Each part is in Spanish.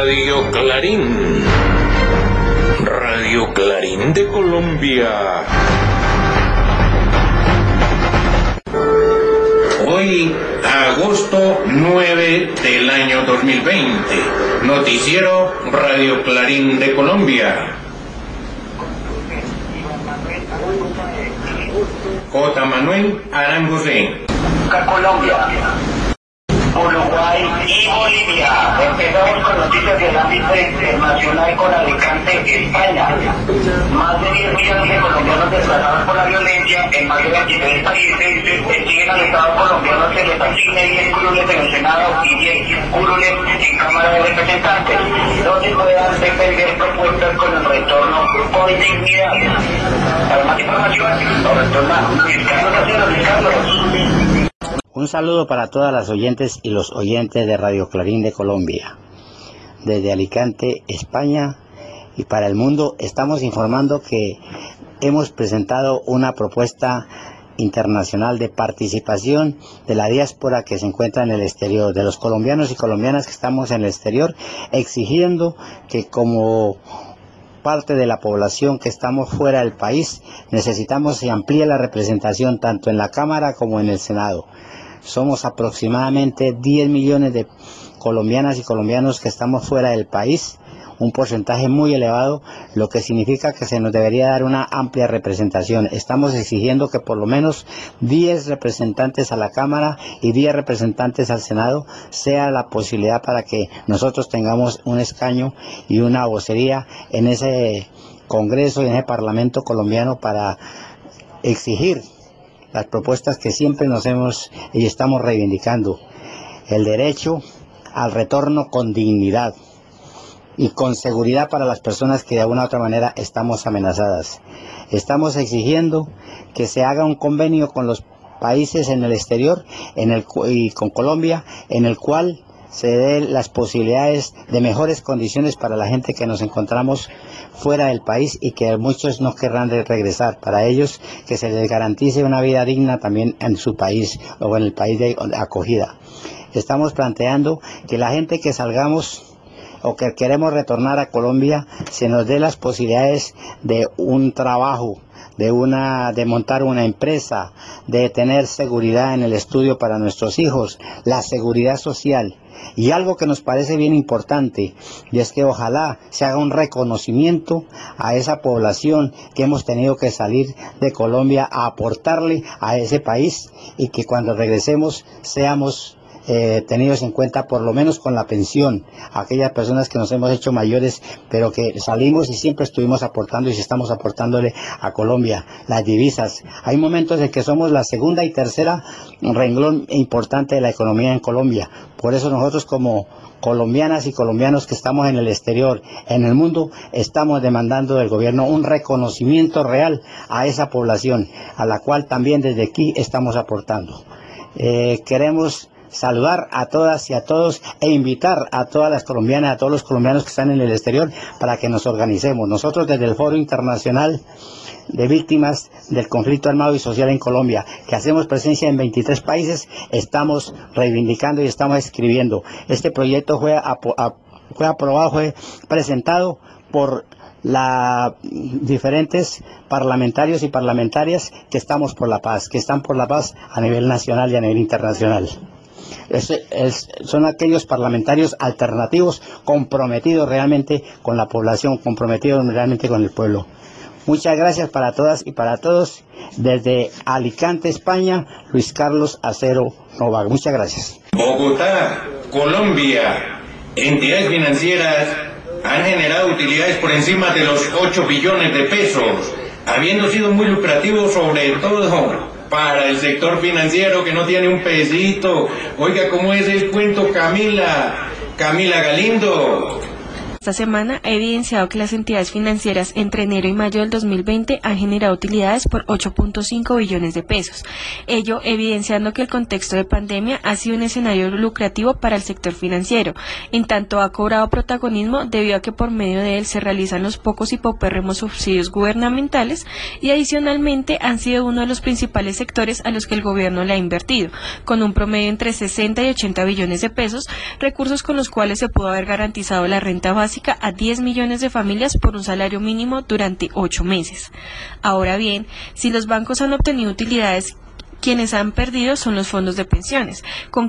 Radio Clarín. Radio Clarín de Colombia. Hoy, agosto 9 del año 2020. Noticiero Radio Clarín de Colombia. J. Manuel Aranjosé. Colombia, Uruguay y Bolivia. Empezamos con noticias del ámbito internacional con Alicante, España. Más de 10 millones de colombianos desplazados por la violencia en más de 23 países. Siguen al Estado colombiano se les asigne 10 curules en el Senado y 10 curules en Cámara de Representantes, donde puedan defender propuestas con el retorno con dignidad. Para más información, nos retorna Luis Carlos. Un saludo para todas las oyentes y los oyentes de Radio Clarín de Colombia. Desde Alicante, España, y para el mundo estamos informando que hemos presentado una propuesta internacional de participación de la diáspora que se encuentra en el exterior, de los colombianos y colombianas que estamos en el exterior, exigiendo que como parte de la población que estamos fuera del país, necesitamos que amplíe la representación tanto en la Cámara como en el Senado. Somos aproximadamente 10 millones de colombianas y colombianos que estamos fuera del país, un porcentaje muy elevado, lo que significa que se nos debería dar una amplia representación. Estamos exigiendo que por lo menos 10 representantes a la Cámara y 10 representantes al Senado sea la posibilidad para que nosotros tengamos un escaño y una vocería en ese Congreso y en ese Parlamento colombiano para exigir las propuestas que siempre nos hemos y estamos reivindicando: el derecho al retorno con dignidad y con seguridad para las personas que de alguna u otra manera estamos amenazadas. Estamos exigiendo que se haga un convenio con los países en el exterior y con Colombia, en el cual se den las posibilidades de mejores condiciones para la gente que nos encontramos fuera del país y que muchos no querrán regresar. Para ellos, que se les garantice una vida digna también en su país o en el país de acogida. Estamos planteando que la gente que salgamos o que queremos retornar a Colombia se nos dé las posibilidades de un trabajo, de montar una empresa, de tener seguridad en el estudio para nuestros hijos, la seguridad social. Y algo que nos parece bien importante, y es que ojalá se haga un reconocimiento a esa población que hemos tenido que salir de Colombia a aportarle a ese país, y que cuando regresemos seamos tenidos en cuenta por lo menos con la pensión, aquellas personas que nos hemos hecho mayores pero que salimos y siempre estuvimos aportando y si estamos aportándole a Colombia, las divisas. Hay momentos en que somos la segunda y tercera renglón importante de la economía en Colombia. Por eso nosotros como colombianas y colombianos que estamos en el exterior, en el mundo, estamos demandando del gobierno un reconocimiento real a esa población, a la cual también desde aquí estamos aportando. Queremos saludar a todas y a todos e invitar a todas las colombianas, a todos los colombianos que están en el exterior para que nos organicemos. Nosotros desde el Foro Internacional de Víctimas del Conflicto Armado y Social en Colombia, que hacemos presencia en 23 países, estamos reivindicando y estamos escribiendo. Este proyecto fue aprobado, fue presentado por diferentes parlamentarios y parlamentarias que estamos por la paz, que están por la paz a nivel nacional y a nivel internacional. Son aquellos parlamentarios alternativos comprometidos realmente con la población, comprometidos realmente con el pueblo. Muchas gracias para todas y para todos. Desde Alicante, España, Luis Carlos Acero Novak. Muchas gracias. Bogotá, Colombia. Entidades financieras han generado utilidades por encima de los 8 billones de pesos, habiendo sido muy lucrativos sobre todo para el sector financiero que no tiene un pesito. Oiga, ¿cómo es el cuento, Camila Galindo? esta semana ha evidenciado que las entidades financieras entre enero y mayo del 2020 han generado utilidades por 8.5 billones de pesos. Ello evidenciando que el contexto de pandemia ha sido un escenario lucrativo para el sector financiero, en tanto ha cobrado protagonismo debido a que por medio de él se realizan los pocos y paupérrimos subsidios gubernamentales y adicionalmente han sido uno de los principales sectores a los que el gobierno le ha invertido, con un promedio entre 60 y 80 billones de pesos, recursos con los cuales se pudo haber garantizado la renta básica a 10 millones de familias por un salario mínimo durante 8 meses. Ahora bien, si los bancos han obtenido utilidades, quienes han perdido son los fondos de pensiones, con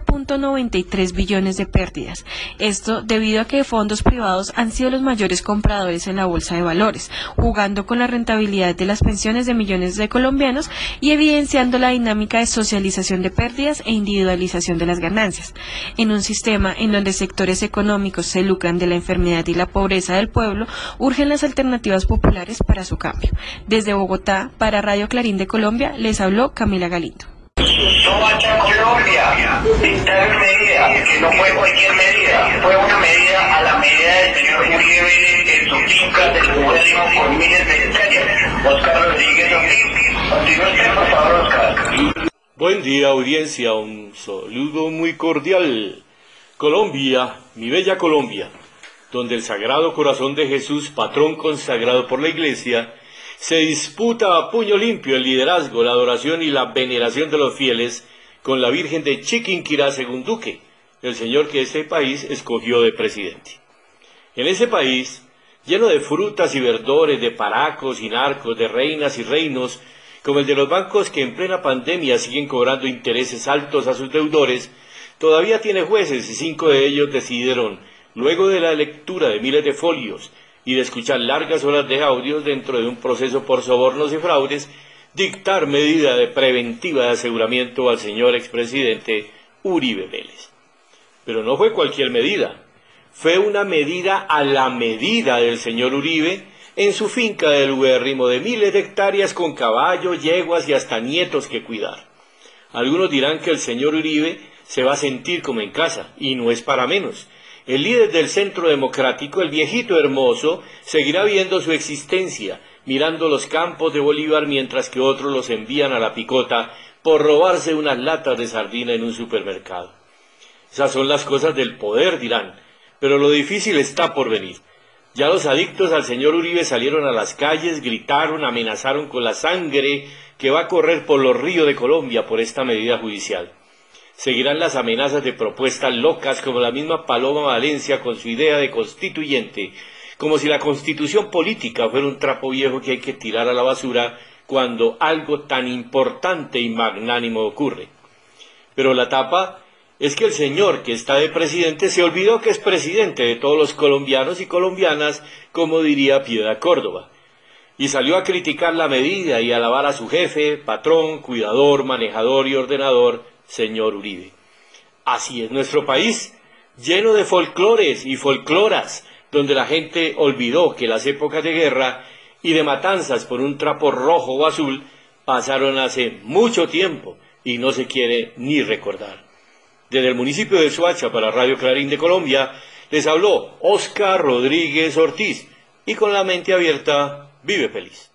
15.93 billones de pérdidas. Esto debido a que fondos privados han sido los mayores compradores en la bolsa de valores, jugando con la rentabilidad de las pensiones de millones de colombianos y evidenciando la dinámica de socialización de pérdidas e individualización de las ganancias. En un sistema en donde sectores económicos se lucran de la enfermedad y la pobreza del pueblo, urgen las alternativas populares para su cambio. Desde Bogotá, para Radio Clarín de Colombia, les habló Camila Galindo. Soacha, Colombia, dictaron medidas, que no fue cualquier medida, fue una medida a la medida del señor Uribe Vélez en su finca del Gobierno con miles de hectáreas. Oscar Rodríguez Ortiz, continúe usted, por favor, Oscar. Buen día, audiencia, un saludo muy cordial. Colombia, mi bella Colombia, donde el Sagrado Corazón de Jesús, patrón consagrado por la Iglesia, se disputa a puño limpio el liderazgo, la adoración y la veneración de los fieles con la Virgen de Chiquinquirá, según Duque, el señor que este país escogió de presidente. En ese país, lleno de frutas y verdores, de paracos y narcos, de reinas y reinos, como el de los bancos que en plena pandemia siguen cobrando intereses altos a sus deudores, todavía tiene jueces y 5 de ellos decidieron, luego de la lectura de miles de folios, y de escuchar largas horas de audios dentro de un proceso por sobornos y fraudes, dictar medida de preventiva de aseguramiento al señor expresidente Uribe Vélez. Pero no fue cualquier medida, fue una medida a la medida del señor Uribe en su finca del ubérrimo de miles de hectáreas con caballos, yeguas y hasta nietos que cuidar. Algunos dirán que el señor Uribe se va a sentir como en casa, y no es para menos. El líder del Centro Democrático, el viejito hermoso, seguirá viendo su existencia, mirando los campos de Bolívar mientras que otros los envían a la picota por robarse unas latas de sardina en un supermercado. Esas son las cosas del poder, dirán, pero lo difícil está por venir. Ya los adictos al señor Uribe salieron a las calles, gritaron, amenazaron con la sangre que va a correr por los ríos de Colombia por esta medida judicial. Seguirán las amenazas de propuestas locas como la misma Paloma Valencia con su idea de constituyente, como si la constitución política fuera un trapo viejo que hay que tirar a la basura cuando algo tan importante y magnánimo ocurre. Pero la tapa es que el señor que está de presidente se olvidó que es presidente de todos los colombianos y colombianas, como diría Piedad Córdoba, y salió a criticar la medida y a alabar a su jefe, patrón, cuidador, manejador y ordenador, señor Uribe. Así es nuestro país, lleno de folclores y folcloras, donde la gente olvidó que las épocas de guerra y de matanzas por un trapo rojo o azul pasaron hace mucho tiempo y no se quiere ni recordar. Desde el municipio de Soacha para Radio Clarín de Colombia, les habló Oscar Rodríguez Ortiz, y con la mente abierta, vive feliz.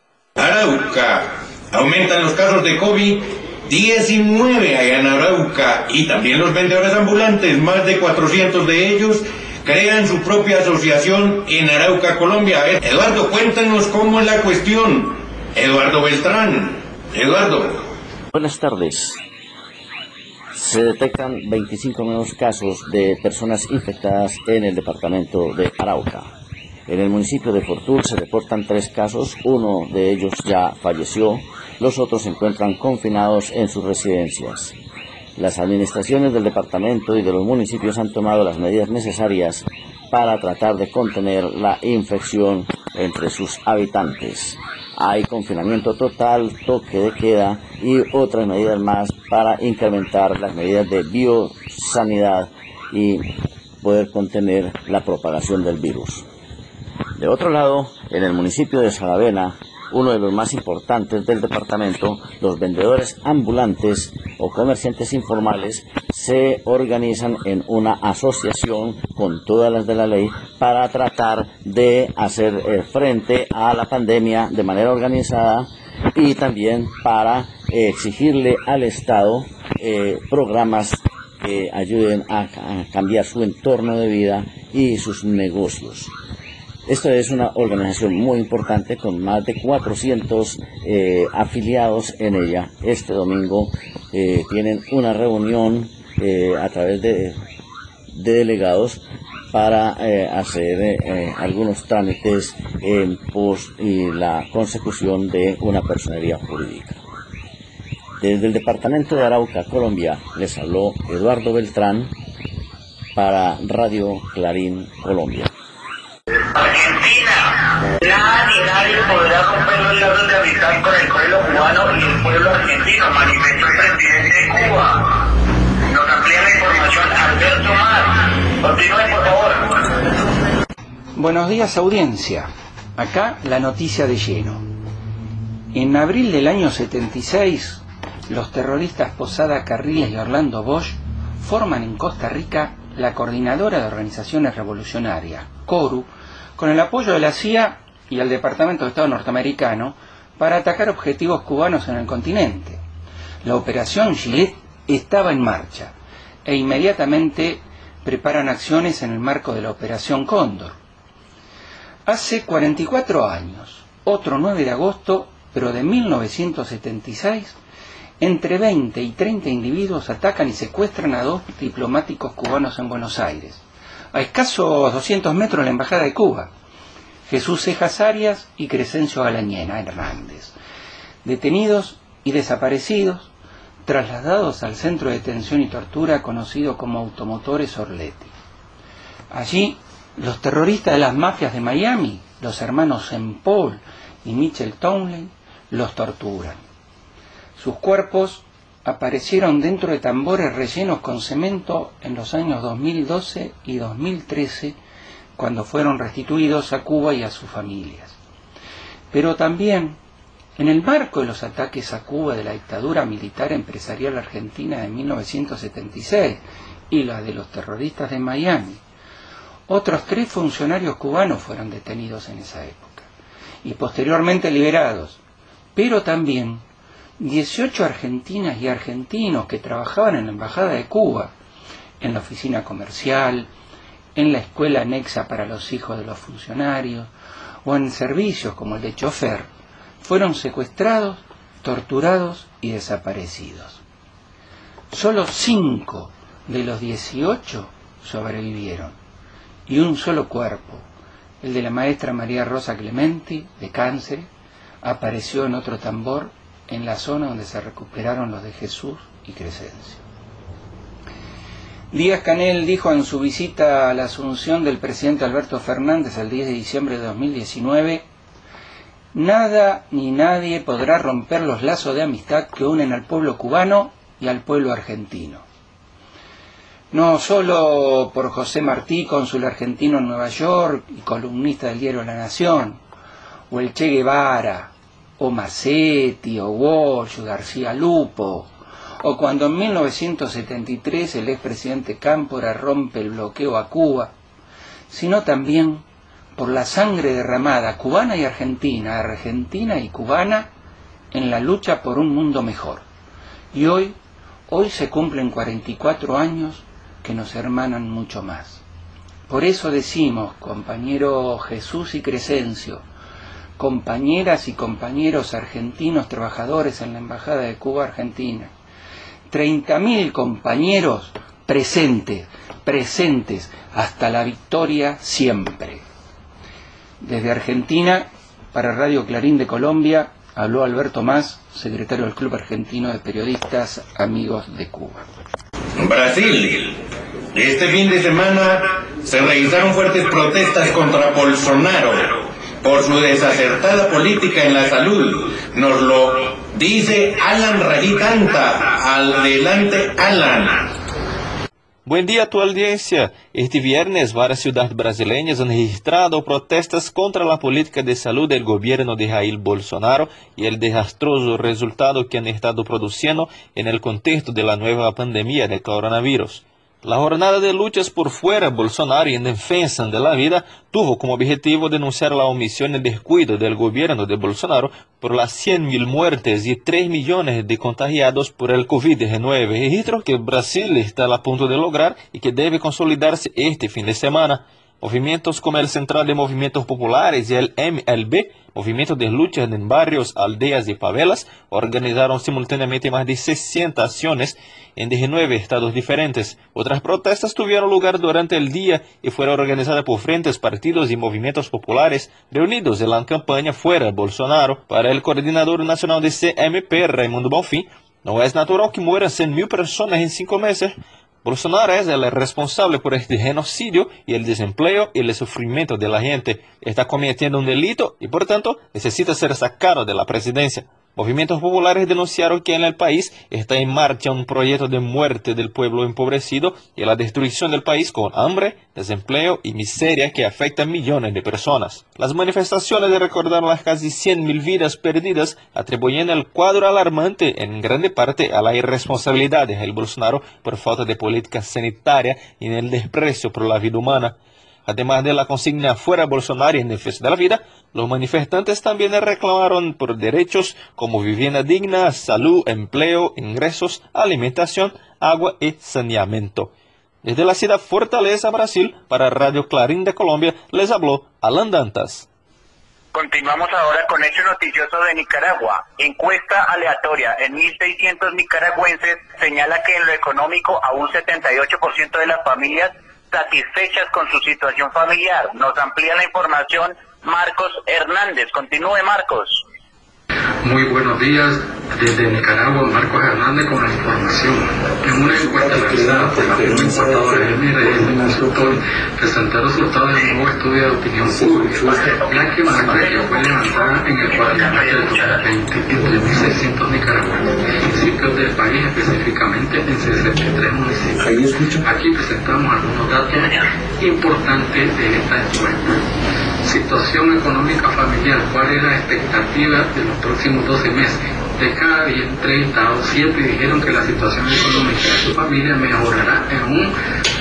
Arauca, aumentan los casos de COVID-19 allá en Arauca, y también los vendedores ambulantes, más de 400 de ellos, crean su propia asociación en Arauca, Colombia. A ver, Eduardo, cuéntanos cómo es la cuestión. Eduardo Beltrán. Eduardo. Buenas tardes. Se detectan 25 nuevos casos de personas infectadas en el departamento de Arauca. En el municipio de Fortul se reportan 3 casos, uno de ellos ya falleció, los otros se encuentran confinados en sus residencias. Las administraciones del departamento y de los municipios han tomado las medidas necesarias para tratar de contener la infección entre sus habitantes. Hay confinamiento total, toque de queda y otras medidas más para incrementar las medidas de biosanidad y poder contener la propagación del virus. De otro lado, en el municipio de Saravena uno de los más importantes del departamento, los vendedores ambulantes o comerciantes informales se organizan en una asociación con todas las de la ley para tratar de hacer frente a la pandemia de manera organizada y también para exigirle al Estado programas que ayuden a cambiar su entorno de vida y sus negocios. Esta es una organización muy importante con más de 400 afiliados en ella. Este domingo tienen una reunión a través de delegados para hacer algunos trámites en pos y la consecución de una personería jurídica. Desde el departamento de Arauca, Colombia, les habló Eduardo Beltrán para Radio Clarín, Colombia. Argentina, nada ni nadie podrá romper los lazos de amistad con el pueblo cubano y el pueblo argentino, manifestó el presidente de Cuba. Nos amplía la información Alberto Mar. Continúe, por favor. Buenos días, audiencia. Acá la noticia de lleno. En abril del año 76, los terroristas Posada Carriles y Orlando Bosch forman en Costa Rica la Coordinadora de Organizaciones Revolucionarias, CORU, con el apoyo de la CIA y el Departamento de Estado norteamericano para atacar objetivos cubanos en el continente. La Operación Gilet estaba en marcha e inmediatamente preparan acciones en el marco de la Operación Cóndor. Hace 44 años, otro 9 de agosto, pero de 1976, entre 20 y 30 individuos atacan y secuestran a 2 diplomáticos cubanos en Buenos Aires, a escasos 200 metros de la Embajada de Cuba, Jesús Cejas Arias y Crescencio Galañena Hernández, detenidos y desaparecidos, trasladados al centro de detención y tortura conocido como Automotores Orletti. Allí, los terroristas de las mafias de Miami, los hermanos St. Paul y Mitchell Townley, los torturan. Sus cuerpos aparecieron dentro de tambores rellenos con cemento en los años 2012 y 2013, cuando fueron restituidos a Cuba y a sus familias. Pero también, en el marco de los ataques a Cuba de la dictadura militar empresarial argentina de 1976 y la de los terroristas de Miami, otros 3 funcionarios cubanos fueron detenidos en esa época y posteriormente liberados, pero también 18 argentinas y argentinos que trabajaban en la Embajada de Cuba, en la oficina comercial, en la escuela anexa para los hijos de los funcionarios o en servicios como el de chofer, fueron secuestrados, torturados y desaparecidos. Solo 5 de los 18 sobrevivieron y un solo cuerpo, el de la maestra María Rosa Clementi, de cáncer, apareció en otro tambor en la zona donde se recuperaron los de Jesús y Crescencio. Díaz-Canel dijo en su visita a la asunción del presidente Alberto Fernández el 10 de diciembre de 2019, nada ni nadie podrá romper los lazos de amistad que unen al pueblo cubano y al pueblo argentino. No solo por José Martí, cónsul argentino en Nueva York y columnista del diario La Nación, o el Che Guevara, o Macetti, o Walsh, o García Lupo, o cuando en 1973 el expresidente Cámpora rompe el bloqueo a Cuba, sino también por la sangre derramada cubana y argentina, argentina y cubana, en la lucha por un mundo mejor. Y hoy se cumplen 44 años que nos hermanan mucho más. Por eso decimos, compañero Jesús y Crescencio, compañeras y compañeros argentinos trabajadores en la Embajada de Cuba Argentina, 30.000 compañeros presentes hasta la victoria siempre. Desde Argentina, para Radio Clarín de Colombia, habló Alberto Mas, secretario del Club Argentino de Periodistas Amigos de Cuba. Brasil. Este fin de semana se realizaron fuertes protestas contra Bolsonaro por su desacertada política en la salud. Nos lo dice Alan Rajitanta. Adelante, Alan. Buen día a tu audiencia. Este viernes, varias ciudades brasileñas han registrado protestas contra la política de salud del gobierno de Jair Bolsonaro y el desastroso resultado que han estado produciendo en el contexto de la nueva pandemia del coronavirus. La jornada de luchas por fuera Bolsonaro y en defensa de la vida tuvo como objetivo denunciar la omisión y descuido del gobierno de Bolsonaro por las 100.000 muertes y 3 millones de contagiados por el COVID-19, registro que Brasil está a punto de lograr y que debe consolidarse este fin de semana. Movimientos como el Central de Movimientos Populares y el MLB, Movimiento de Lucha en Barrios, Aldeas y Favelas, organizaron simultáneamente más de 60 acciones en 19 estados diferentes. Otras protestas tuvieron lugar durante el día y fueron organizadas por frentes, partidos y movimientos populares reunidos en la campaña Fuera Bolsonaro. Para el coordinador nacional de CMP, Raimundo Bonfim, no es natural que mueran 100.000 personas en 5 meses. Bolsonaro es el responsable por este genocidio y el desempleo y el sufrimiento de la gente. Está cometiendo un delito y por tanto necesita ser sacado de la presidencia. Movimientos populares denunciaron que en el país está en marcha un proyecto de muerte del pueblo empobrecido y la destrucción del país con hambre, desempleo y miseria que afecta a millones de personas. Las manifestaciones recordaron las casi 100.000 vidas perdidas, atribuyendo el cuadro alarmante en grande parte a la irresponsabilidad de Jair Bolsonaro por falta de política sanitaria y en el desprecio por la vida humana. Además de la consigna Fuera Bolsonaro en defensa de la vida, los manifestantes también reclamaron por derechos como vivienda digna, salud, empleo, ingresos, alimentación, agua y saneamiento. Desde la ciudad Fortaleza, Brasil, para Radio Clarín de Colombia, les habló Alan Dantas. Continuamos ahora con Hecho Noticioso de Nicaragua. Encuesta aleatoria en 1.600 nicaragüenses señala que en lo económico a un 78% de las familias satisfechas con su situación familiar. Nos amplía la información Marcos Hernández. Continúe, Marcos. Muy buenos días desde Nicaragua, Marcos Hernández con la información. En una encuesta realizada por la firma encuestadora MRS Consultor, presentó resultados de un nuevo estudio de opinión pública, la que muestra que fue levantada en el cuadrimestre del 2020 entre 1.600 nicaragüenses, municipios del país, específicamente en 63 municipios. Aquí presentamos algunos datos importantes de esta encuesta. Situación económica familiar, ¿cuál es la expectativa de los próximos 12 meses? De cada 10 entrevistados, 7 dijeron que la situación económica de su familia mejorará en un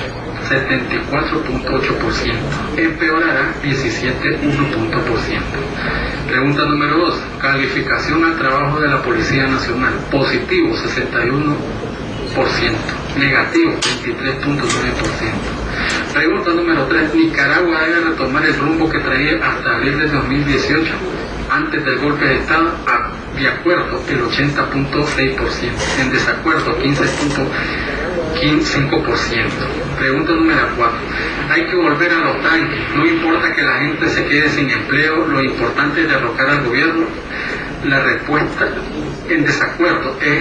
74.8%, empeorará 17.1%. Pregunta número 2, calificación al trabajo de la Policía Nacional, positivo 61%, negativo 23.9%. Pregunta número 3. Nicaragua debe retomar el rumbo que traía hasta abril de 2018, antes del golpe de Estado. De acuerdo, el 80.6%. En desacuerdo, 15.5%. Pregunta número 4. Hay que volver a los tanques. No importa que la gente se quede sin empleo, lo importante es derrocar al gobierno. La respuesta en desacuerdo es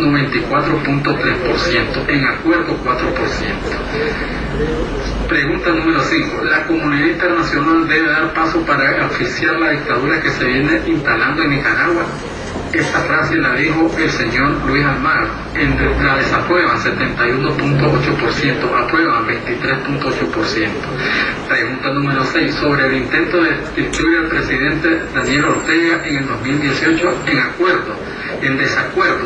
94.3%, en acuerdo 4%. Pregunta número 5. La comunidad internacional debe dar paso para oficiar la dictadura que se viene instalando en Nicaragua. Esta frase la dijo el señor Luis Almagro. La desaprueban 71.8%, aprueban 23.8%. Pregunta número 6. Sobre el intento de destituir al presidente Daniel Ortega en el 2018, en acuerdo. En desacuerdo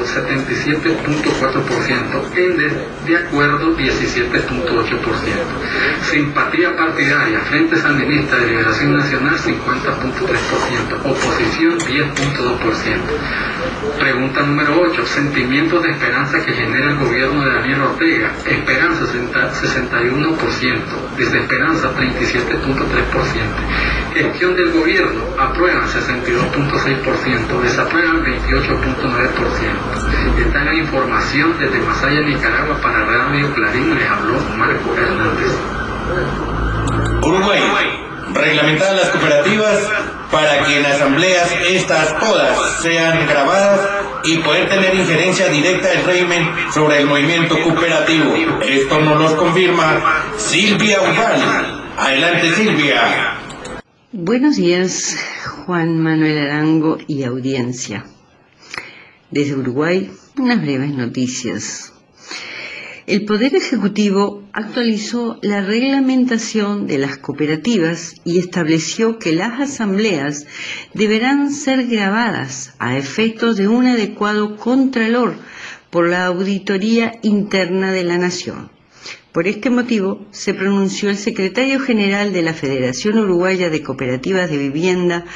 77.4%, en de acuerdo 17.8%. Simpatía partidaria, Frente Sandinista de Liberación Nacional 50.3%, oposición 10.2%. Pregunta número 8, sentimientos de esperanza que genera el gobierno de Daniel Ortega. Esperanza 61%, desesperanza 37.3%. Gestión del gobierno, aprueban 62.6%, desaprueban 28.9%. Esta es la información desde Masaya, Nicaragua, para Radio Clarín. Les habló Marco Hernández. Uruguay, reglamentadas las cooperativas para que en asambleas estas todas sean grabadas y poder tener injerencia directa del régimen sobre el movimiento cooperativo. Esto nos lo confirma Silvia Ujal. Adelante, Silvia. Buenos días, Juan Manuel Arango y audiencia. Desde Uruguay, unas breves noticias. El Poder Ejecutivo actualizó la reglamentación de las cooperativas y estableció que las asambleas deberán ser grabadas a efectos de un adecuado contralor por la Auditoría Interna de la Nación. Por este motivo, se pronunció el secretario general de la Federación Uruguaya de Cooperativas de Vivienda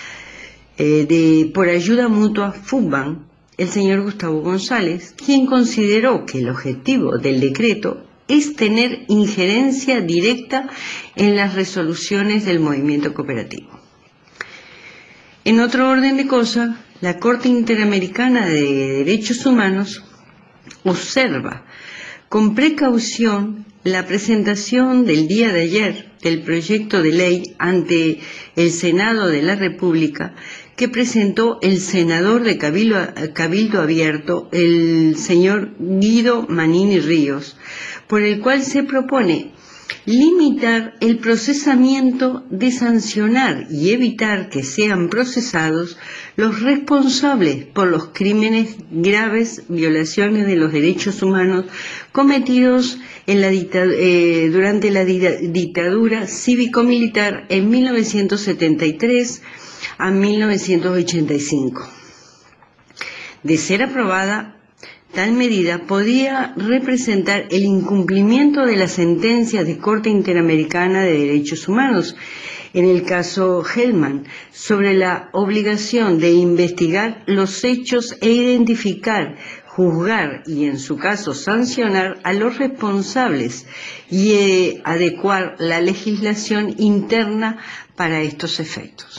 por Ayuda Mutua, FUBAN, el señor Gustavo González, quien consideró que el objetivo del decreto es tener injerencia directa en las resoluciones del movimiento cooperativo. En otro orden de cosas, la Corte Interamericana de Derechos Humanos observa con precaución la presentación del día de ayer del proyecto de ley ante el Senado de la República que presentó el senador de Cabildo Abierto, el señor Guido Manini Ríos, por el cual se propone limitar el procesamiento de sancionar y evitar que sean procesados los responsables por los crímenes graves, violaciones de los derechos humanos cometidos en durante la dictadura cívico-militar en 1973 a 1985. De ser aprobada, tal medida podría representar el incumplimiento de las sentencias de Corte Interamericana de Derechos Humanos, en el caso Hellman, sobre la obligación de investigar los hechos e identificar, juzgar y, en su caso, sancionar a los responsables y adecuar la legislación interna para estos efectos.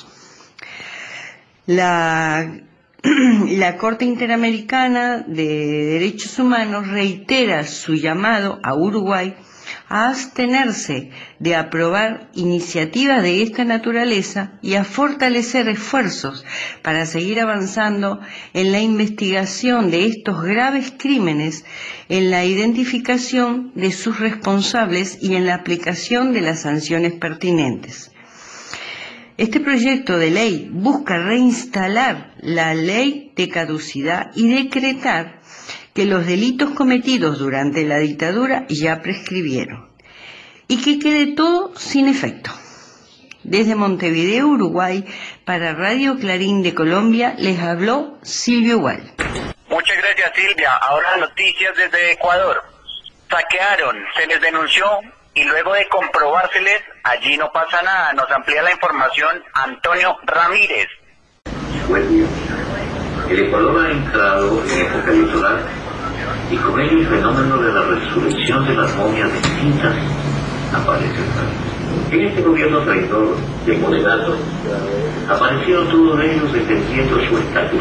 La Corte Interamericana de Derechos Humanos reitera su llamado a Uruguay a abstenerse de aprobar iniciativas de esta naturaleza y a fortalecer esfuerzos para seguir avanzando en la investigación de estos graves crímenes, en la identificación de sus responsables y en la aplicación de las sanciones pertinentes. Este proyecto de ley busca reinstalar la ley de caducidad y decretar que los delitos cometidos durante la dictadura ya prescribieron y que quede todo sin efecto. Desde Montevideo, Uruguay, para Radio Clarín de Colombia, les habló Silvio Gual. Muchas gracias, Silvia. Ahora noticias desde Ecuador. Saquearon, se les denunció y luego de comprobárseles, allí no pasa nada. Nos amplía la información Antonio Ramírez. Buen día. El Ecuador ha entrado en época electoral y con ello el fenómeno de la resurrección de las momias distintas aparece en el país. En este gobierno traidor de moderato aparecieron todos ellos defendiendo su estatus.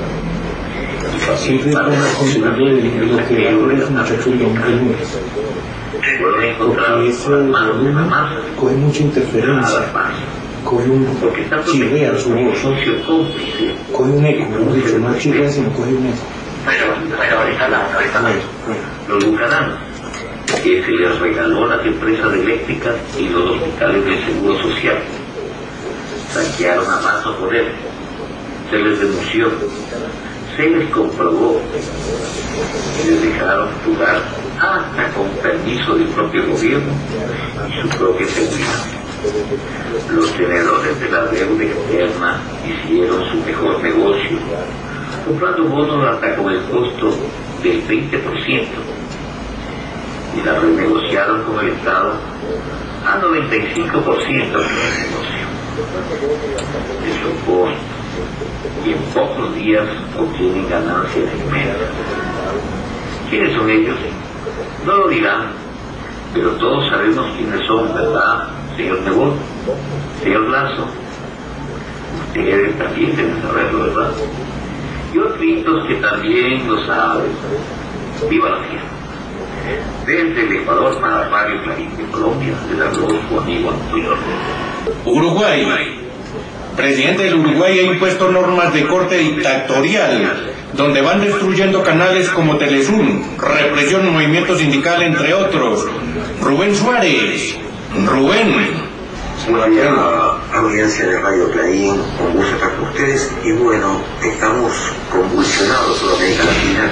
Siempre con la consideración de lo que ahora es una reflexión del porque ese volumen coge mucha interferencia, coge un chirrea su voz, coge un eco, mejor dicho, no chirrea sino coge un eco. Pero ahorita los bucaranos, que se les regaló las empresas eléctricas y los hospitales del Seguro Social, saquearon a más no poder, se les denunció, se les comprobó y les dejaron jugar hasta con permiso del propio gobierno y su propia seguridad. Los tenedores de la deuda externa hicieron su mejor negocio, comprando bonos hasta con el costo del 20% y la renegociaron con el Estado a 95% del negocio. Eso costo y en pocos días obtienen ganancias inmensas. ¿Quiénes son ellos? No lo dirán, pero todos sabemos quiénes son, ¿verdad, señor Nebot? Señor Lazo, ustedes también deben saberlo, ¿verdad? Y otros que también lo saben. ¡Viva la fiesta! Desde el Ecuador para Radio Clarín de Colombia, les habló su amigo Antonio. Uruguay. Presidente del Uruguay ha impuesto normas de corte dictatorial, donde van destruyendo canales como Telesur, represión del movimiento sindical, entre otros. Rubén Suárez. Rubén. Una audiencia de Radio Clarín, con gusto estar con ustedes, y bueno, estamos convulsionados toda América Latina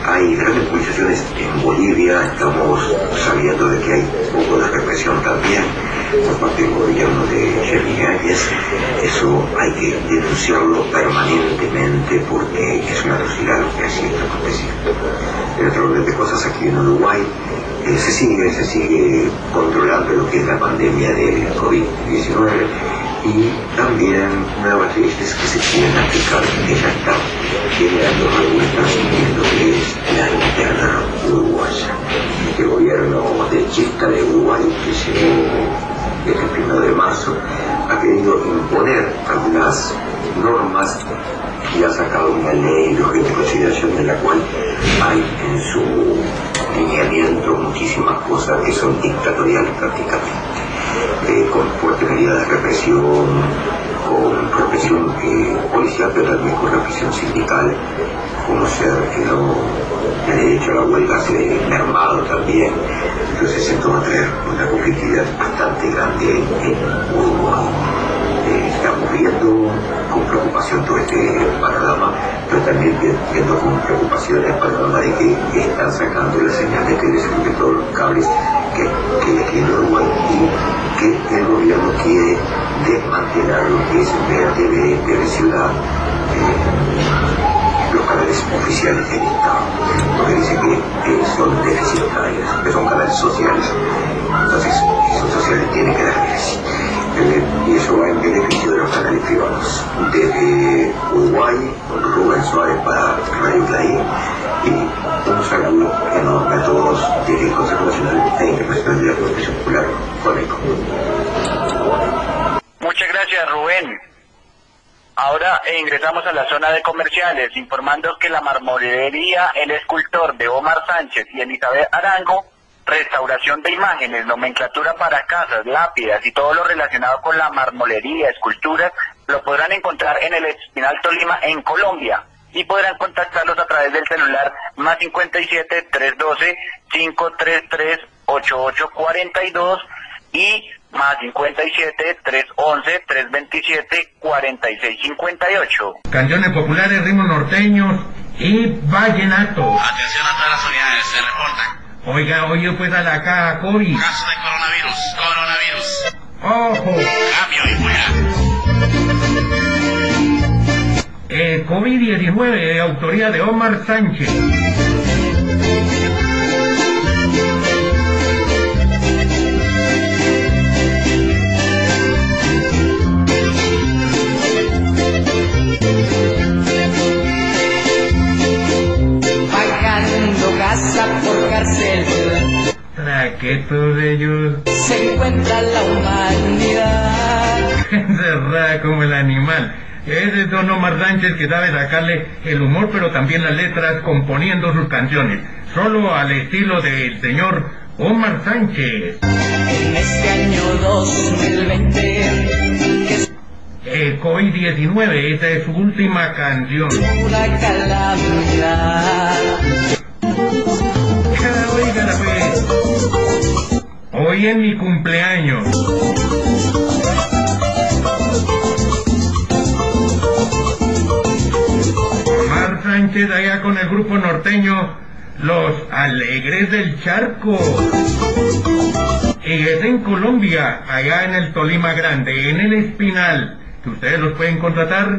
Hay grandes movilizaciones en Bolivia, estamos sabiendo de que hay un poco de represión también por parte del gobierno de Jerry Áñez. Eso hay que denunciarlo permanentemente porque es una atrocidad lo que así está aconteciendo. En otro orden de cosas, aquí en Uruguay se sigue controlando lo que es la pandemia del COVID-19 y también nuevas leyes que se quieren aplicar, que ya están generando revueltas en lo que es la interna uruguaya. El gobierno de Chista de Uruguay, que llegó desde el 1 de marzo, ha querido imponer algunas normas y ha sacado una ley de urgente consideración en la cual hay en su lineamiento muchísimas cosas que son dictatoriales prácticamente. Con fuerte medida de represión, con represión policial, pero también con represión sindical, como ser el derecho a la huelga se ha mermado también. Entonces esto va a traer una conflictividad bastante grande en Uruguay. Estamos viendo con preocupación todo este panorama, pero también viendo con preocupación el panorama de que están sacando la señal de que les suben todos los cables que hay aquí en Uruguay y que el gobierno quiere desmantelar lo que es el TV Ciudad, los canales oficiales del Estado, porque dice que son deficitarios, que son canales sociales. Entonces, esos sociales tienen que darles. Y eso va en beneficio de los canales privados. Desde Uruguay, Rubén Suárez para Radio Clarín, y un saludo enorme a todos desde el Consejo Nacional e Internacional de la Protección Popular, Coneco. Muchas gracias, Rubén. Ahora ingresamos a la zona de comerciales, informando que la marmolería El Escultor de Omar Sánchez y Elizabeth Arango, restauración de imágenes, nomenclatura para casas, lápidas y todo lo relacionado con la marmolería, esculturas, lo podrán encontrar en el Espinal Tolima, en Colombia, y podrán contactarlos a través del celular más 57 312 533 8842 y más 57 311 327 4658. Canciones populares, ritmos norteños y vallenato. Atención a todas las unidades, se reportan. Oiga, oye pues a la caja COVID. Caso de coronavirus. ¡Ojo! Cambio y fuera. COVID-19 de autoría de Omar Sánchez. Pagando casa por cárcel. Traquetos de ellos. Se encuentra la humanidad. Encerrada como el animal. Ese es don Omar Sánchez, que sabe sacarle el humor, pero también las letras, componiendo sus canciones. Solo al estilo del señor Omar Sánchez. En este año 2020... COVID-19, esa es su última canción. Una calamidad. Oiga, pues. Hoy es mi cumpleaños. Omar Sánchez allá con el grupo norteño Los Alegres del Charco. Y es en Colombia, allá en el Tolima Grande, en el Espinal, que ustedes los pueden contratar.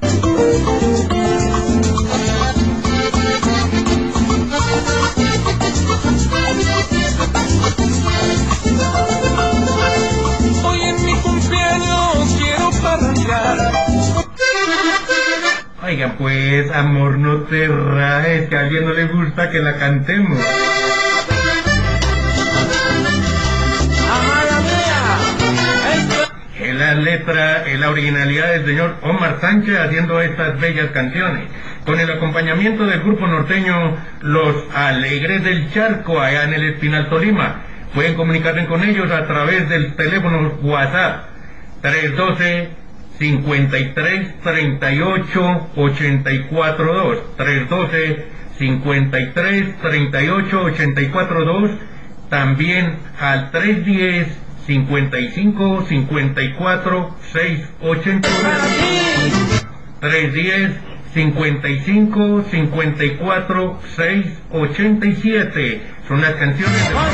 Hoy en mi cumpleaños quiero parrandear. Oigan pues, amor, no te rajes, que a alguien no le gusta que la cantemos. Es la letra, es la originalidad del señor Omar Sánchez haciendo estas bellas canciones, con el acompañamiento del grupo norteño Los Alegres del Charco, allá en el Espinal Tolima. Pueden comunicarse con ellos a través del teléfono WhatsApp 312 53 38 84 2, 312 53 38 84 2, también al 310 55 54 689, 310 55 54 6 87. Son las canciones de...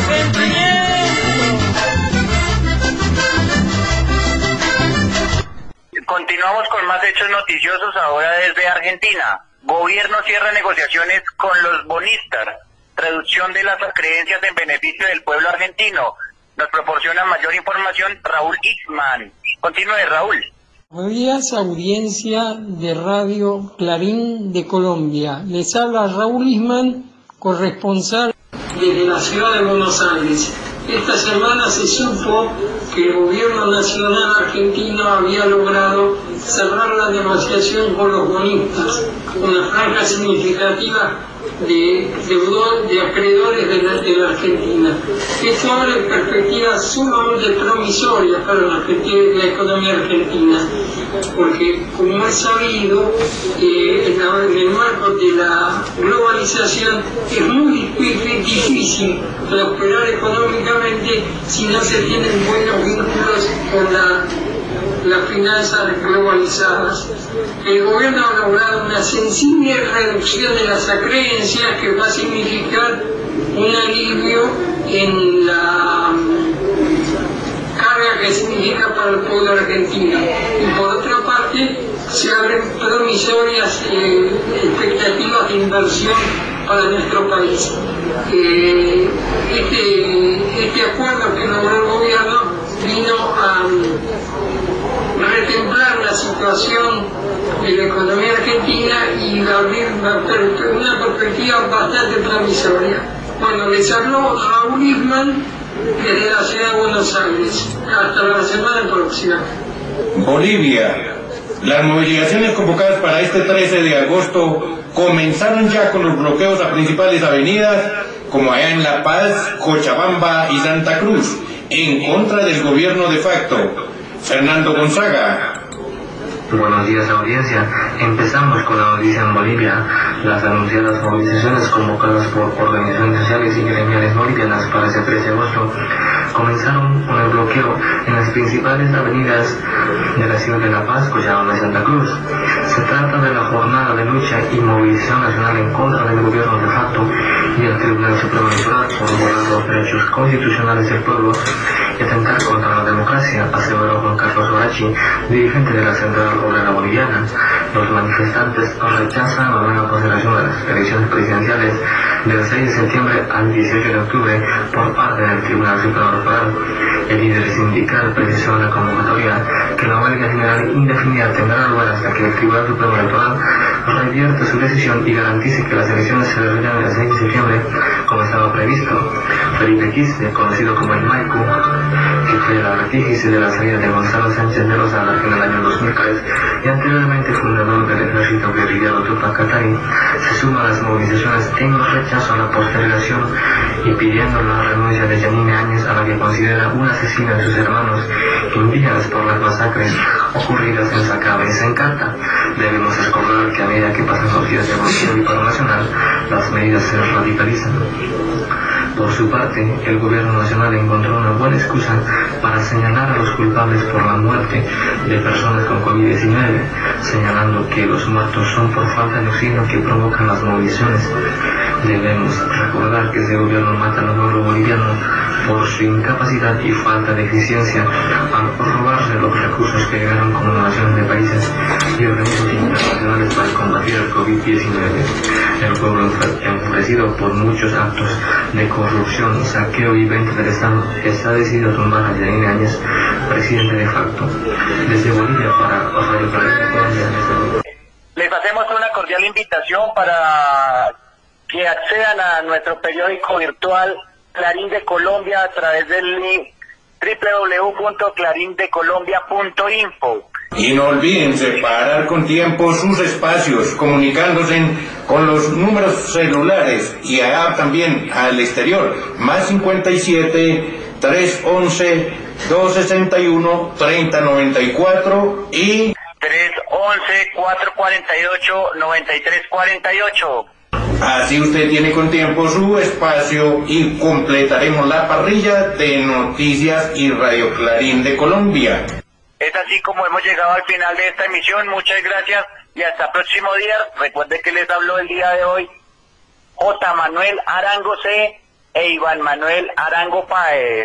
Continuamos con más hechos noticiosos ahora desde Argentina. Gobierno cierra negociaciones con los bonistas. Reducción de las creencias en beneficio del pueblo argentino. Nos proporciona mayor información Raúl Ixman. Continúe, Raúl. Buenos días, audiencia de Radio Clarín de Colombia. Les habla Raúl Ixman, corresponsal desde la ciudad de Buenos Aires. Esta semana se supo que el gobierno nacional argentino había logrado cerrar la negociación con los bonistas, una franja significativa de acreedores de la Argentina. Esto abre perspectivas sumamente promisorias para la economía argentina, porque como es sabido, en el marco de la globalización es muy difícil prosperar económicamente si no se tienen buenos vínculos con las finanzas globalizadas. El gobierno ha logrado una sensible reducción de las acreencias que va a significar un alivio en la carga que significa para el pueblo argentino. Y por otra parte, se abren promisorias expectativas de inversión para nuestro país. Este acuerdo que logró el gobierno vino a retemplar la situación de la economía argentina y abrir una perspectiva bastante promisoria. Bueno, les habló Raúl Ixman desde la ciudad de Buenos Aires. Hasta la semana próxima. Bolivia. Las movilizaciones convocadas para este 13 de agosto comenzaron ya con los bloqueos a principales avenidas como allá en La Paz, Cochabamba y Santa Cruz, en contra del gobierno de facto. Fernando Gonzaga. Buenos días, audiencia. Empezamos con la noticia en Bolivia. Las anunciadas movilizaciones convocadas por organizaciones sociales y gremiales bolivianas para ese 13 de agosto comenzaron con el bloqueo en las principales avenidas de la ciudad de La Paz, Cochabamba y Santa Cruz. Se trata de la jornada de lucha y movilización nacional en contra del gobierno de facto y el Tribunal Supremo Electoral por violar los derechos constitucionales del pueblo y atentar contra la democracia, aseveró Juan Carlos Horachi, dirigente de la Central Obrera Boliviana. Los manifestantes rechazan la nueva consideración de las elecciones presidenciales del 6 de septiembre al 18 de octubre por parte del Tribunal Supremo Electoral. El líder sindical precisó en la convocatoria que la huelga general indefinida tendrá lugar hasta que el Tribunal Supremo Electoral revierta su decisión y garantice que las elecciones se desarrollan el 6 de septiembre como estaba previsto. Felipe Quispe, conocido como el Maicu, que fue el artífice de la salida de Gonzalo Sánchez de Lozada en el año 2003 y anteriormente fundador del ejército guerrillero Tupac Katari, se suma a las movilizaciones en rechazo a la postergación y pidiendo la renuncia de Yanine Áñez, a la que considera una asesina de sus hermanos indígenas por las masacres ocurridas en Sacaba y Sencata. Debemos recordar que a medida que pasan los días de evolución y paro nacional, las medidas se radicalizan. Por su parte, el gobierno nacional encontró una buena excusa para señalar a los culpables por la muerte de personas con COVID-19, señalando que los muertos son por falta de oxígeno que provocan las movilizaciones. Debemos recordar que ese gobierno mata al pueblo boliviano por su incapacidad y falta de eficiencia al robarse los recursos que llegaron como donaciones de países y organismos internacionales para combatir el COVID-19. El pueblo enfurecido por muchos actos de corrupción, saqueo y venta del Estado está decidido a tumbar a Yanine Áñez, presidente de facto. Desde Bolivia para Radio Clarín de Colombia. Les hacemos una cordial invitación para que accedan a nuestro periódico virtual Clarín de Colombia a través del link www.clarindecolombia.info. Y no olviden separar con tiempo sus espacios, comunicándose con los números celulares y allá también al exterior, más 57 311 261 3094 y 311 448 9348. Así usted tiene con tiempo su espacio y completaremos la parrilla de noticias y Radio Clarín de Colombia. Es así como hemos llegado al final de esta emisión. Muchas gracias y hasta el próximo día. Recuerde que les habló el día de hoy J. Manuel Arango C. e Iván Manuel Arango Páez.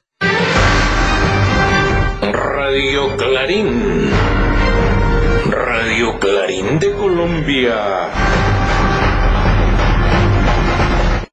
Radio Clarín. Radio Clarín de Colombia.